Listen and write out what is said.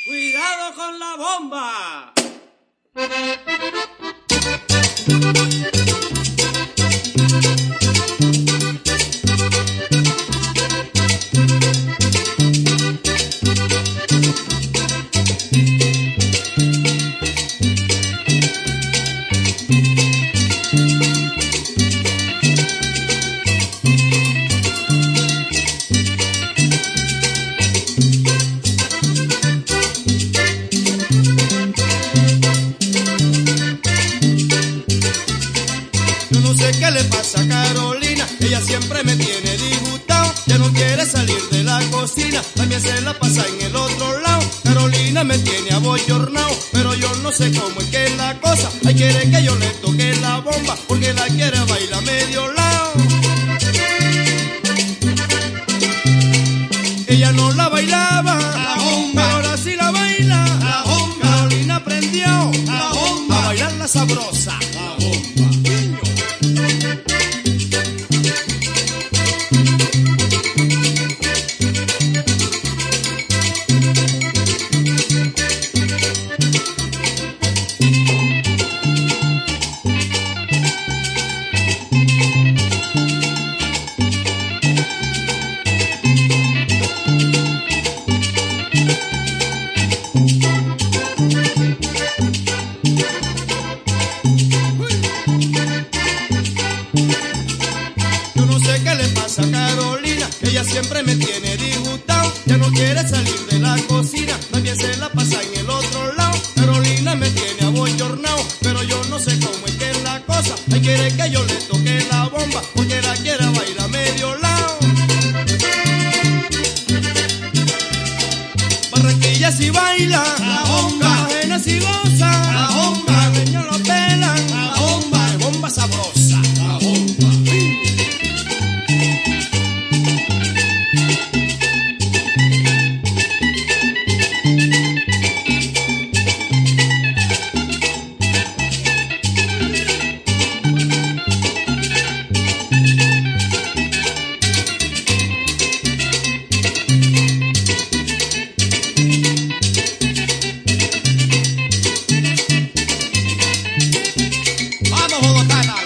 ¡Cuidado con la bomba! Yo no sé qué le pasa a Carolina, ella siempre me tiene disgustado, ya no quiere salir de la cocina, también se la pasa en el otro lado. Carolina me tiene abochornado, pero yo no sé cómo es que es la cosa, ay quiere que yo le toque la bomba, porque la quiere bailar a medio lado. Ella no la bailaba, la bomba, pero ahora sí la baila, la bomba. Carolina aprendió La bomba. a bailar la sabrosa. La bomba. Yo no sé qué le pasa a Carolina, ella siempre me tiene disgustado, ya no quiere salir de la cocina, también se la pasa en el otro lado. Carolina me tiene abochornado, pero yo no sé cómo es que es la cosa, ay quiere que yo le toque la bomba, porque la quiere bailar a medio lado. Barranquilla si baila, La bomba. Cartagena si goza, La bomba. Caleños lo pelan, La bomba. de bomba sabrosa. La bomba. Vamos Bogotá.